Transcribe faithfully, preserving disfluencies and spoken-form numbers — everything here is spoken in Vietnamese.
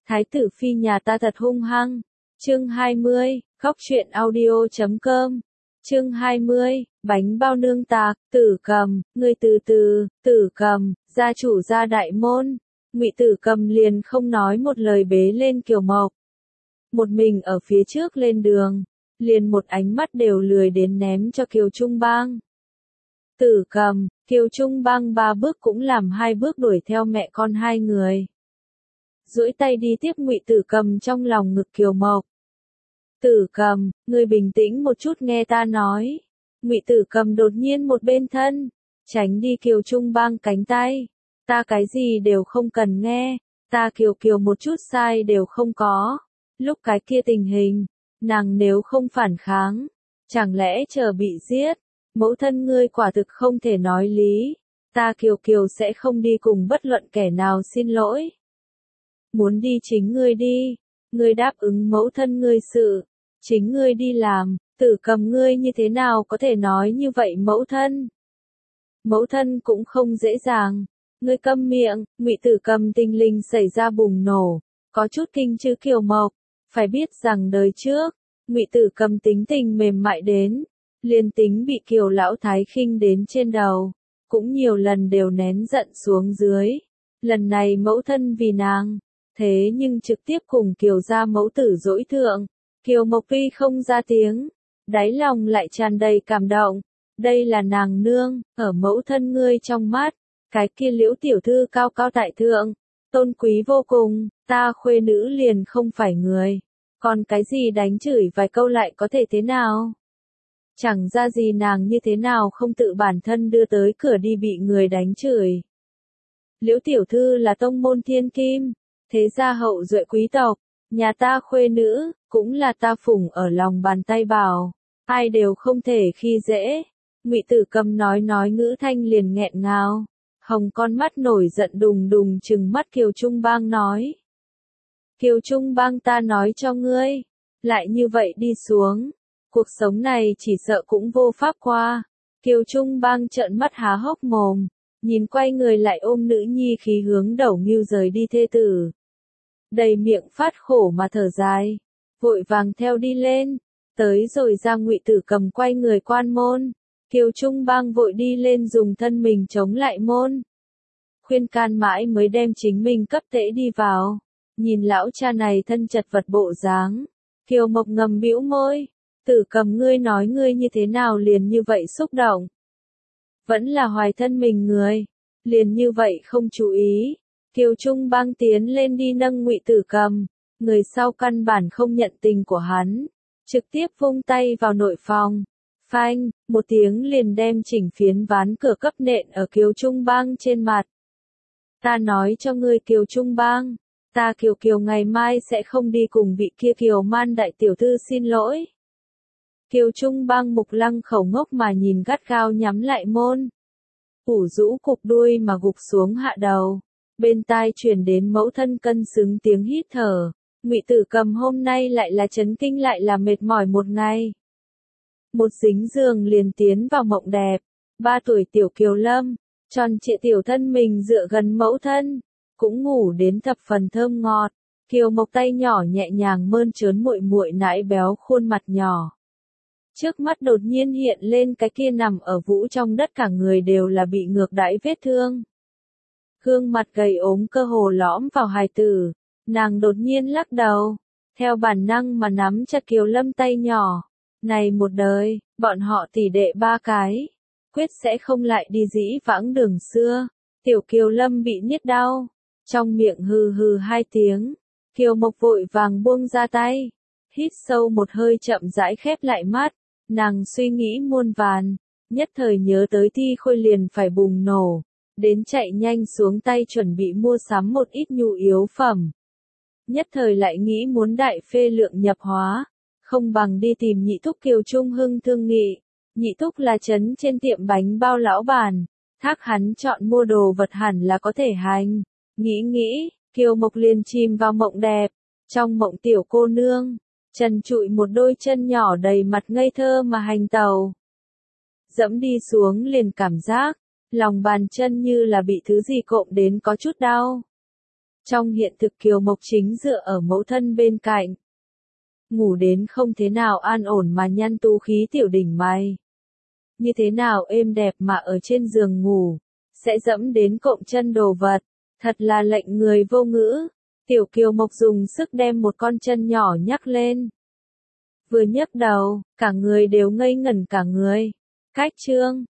Thái tử phi nhà ta thật hung hăng. Chương hai mươi, khóc truyện audio chấm com. Chương hai mươi, bánh bao nương tạc, Tử Cầm, ngươi từ từ, Tử Cầm, gia chủ gia đại môn. Ngụy Tử Cầm liền không nói một lời bế lên Kiều Mộc. Một mình ở phía trước lên đường, liền một ánh mắt đều lười đến ném cho Kiều Trung Bang. Tử Cầm, Kiều Trung Bang ba bước cũng làm hai bước đuổi theo mẹ con hai người. Duỗi tay đi tiếp Ngụy Tử Cầm trong lòng ngực Kiều Mộc. Tử Cầm, ngươi bình tĩnh một chút nghe ta nói. Ngụy Tử Cầm đột nhiên một bên thân, tránh đi Kiều Trung Bang cánh tay. Ta cái gì đều không cần nghe, ta Kiều Kiều một chút sai đều không có. Lúc cái kia tình hình, nàng nếu không phản kháng, chẳng lẽ chờ bị giết, mẫu thân ngươi quả thực không thể nói lý. Ta Kiều Kiều sẽ không đi cùng bất luận kẻ nào xin lỗi. Muốn đi chính ngươi đi, ngươi đáp ứng mẫu thân ngươi sự, chính ngươi đi làm. Tử Cầm ngươi như thế nào có thể nói như vậy mẫu thân? Mẫu thân cũng không dễ dàng. Ngươi câm miệng. Ngụy Tử Cầm tinh linh xảy ra bùng nổ, có chút kinh chứ Kiều Mộc. Phải biết rằng đời trước, Ngụy Tử Cầm tính tình mềm mại đến, liền tính bị Kiều lão thái khinh đến trên đầu, cũng nhiều lần đều nén giận xuống dưới. Lần này mẫu thân vì nàng, thế nhưng trực tiếp cùng Kiều gia mẫu tử dỗi thượng. Kiều Mộc tuy không ra tiếng, đáy lòng lại tràn đầy cảm động. Đây là nàng nương, ở mẫu thân ngươi trong mắt, cái kia Liễu tiểu thư cao cao tại thượng, tôn quý vô cùng, ta khuê nữ liền không phải người. Còn cái gì đánh chửi vài câu lại có thể thế nào? Chẳng ra gì nàng như thế nào không tự bản thân đưa tới cửa đi bị người đánh chửi. Liễu tiểu thư là tông môn thiên kim, thế gia hậu duệ quý tộc, nhà ta khuê nữ, cũng là ta phụng ở lòng bàn tay bảo, ai đều không thể khi dễ. Ngụy Tử Cầm nói nói ngữ thanh liền nghẹn ngào, hồng con mắt nổi giận đùng đùng trừng mắt Kiều Trung Bang nói. Kiều Trung Bang ta nói cho ngươi, lại như vậy đi xuống, cuộc sống này chỉ sợ cũng vô pháp qua. Kiều Trung Bang trợn mắt há hốc mồm, nhìn quay người lại ôm nữ nhi khí hướng Đẩu Ngưu rời đi thê tử. Đầy miệng phát khổ mà thở dài, vội vàng theo đi lên, tới rồi ra Ngụy Tử Cầm quay người quan môn. Kiều Trung Bang vội đi lên dùng thân mình chống lại môn. Khuyên can mãi mới đem chính mình cấp tễ đi vào. Nhìn lão cha này thân chật vật bộ dáng, Kiều Mộc ngầm bĩu môi. Tử Cầm ngươi nói ngươi như thế nào liền như vậy xúc động. Vẫn là hoài thân mình người, liền như vậy không chú ý. Kiều Trung Bang tiến lên đi nâng Ngụy Tử Cầm, người sau căn bản không nhận tình của hắn, trực tiếp vung tay vào nội phòng. Phanh, một tiếng liền đem chỉnh phiến ván cửa cấp nện ở Kiều Trung Bang trên mặt. Ta nói cho ngươi Kiều Trung Bang, ta Kiều Kiều ngày mai sẽ không đi cùng vị kia Kiều Man đại tiểu thư xin lỗi. Kiều Trung Bang mục lăng khẩu ngốc mà nhìn gắt gao nhắm lại môn. Ủ rũ cục đuôi mà gục xuống hạ đầu. Bên tai truyền đến mẫu thân cân xứng tiếng hít thở. Ngụy Tử Cầm hôm nay lại là chấn kinh lại là mệt mỏi một ngày. Một dính giường liền tiến vào mộng đẹp. Ba tuổi tiểu Kiều Lâm, tròn trịa tiểu thân mình dựa gần mẫu thân, cũng ngủ đến thập phần thơm ngọt. Kiều Mộc tay nhỏ nhẹ nhàng mơn trớn muội muội nãi béo khuôn mặt nhỏ. Trước mắt đột nhiên hiện lên cái kia nằm ở vũ trong đất cả người đều là bị ngược đãi vết thương. Gương mặt gầy ốm cơ hồ lõm vào hài tử, nàng đột nhiên lắc đầu, theo bản năng mà nắm chặt Kiều Lâm tay nhỏ. Này một đời, bọn họ tỷ đệ ba cái, quyết sẽ không lại đi dĩ vãng đường xưa. Tiểu Kiều Lâm bị niết đau, trong miệng hừ hừ hai tiếng, Kiều Mộc vội vàng buông ra tay, hít sâu một hơi chậm rãi khép lại mắt, nàng suy nghĩ muôn vàn, nhất thời nhớ tới Thi Khôi liền phải bùng nổ, đến chạy nhanh xuống tay chuẩn bị mua sắm một ít nhu yếu phẩm. Nhất thời lại nghĩ muốn đại phê lượng nhập hóa. Không bằng đi tìm nhị thúc Kiều Trung Hưng thương nghị. Nhị thúc là trấn trên tiệm bánh bao lão bản, thác hắn chọn mua đồ vật hẳn là có thể hành. Nghĩ nghĩ, Kiều Mộc liền chìm vào mộng đẹp. Trong mộng tiểu cô nương, trần trụi một đôi chân nhỏ đầy mặt ngây thơ mà hành tàu. Dẫm đi xuống liền cảm giác, lòng bàn chân như là bị thứ gì cộm đến có chút đau. Trong hiện thực Kiều Mộc chính dựa ở mẫu thân bên cạnh. Ngủ đến không thế nào an ổn mà nhăn tú khí tiểu đỉnh mày. Như thế nào êm đẹp mà ở trên giường ngủ, sẽ dẫm đến cộm chân đồ vật, thật là lệnh người vô ngữ. Tiểu Kiều Mộc dùng sức đem một con chân nhỏ nhắc lên. Vừa nhấc đầu, cả người đều ngây ngẩn cả người. Cách chương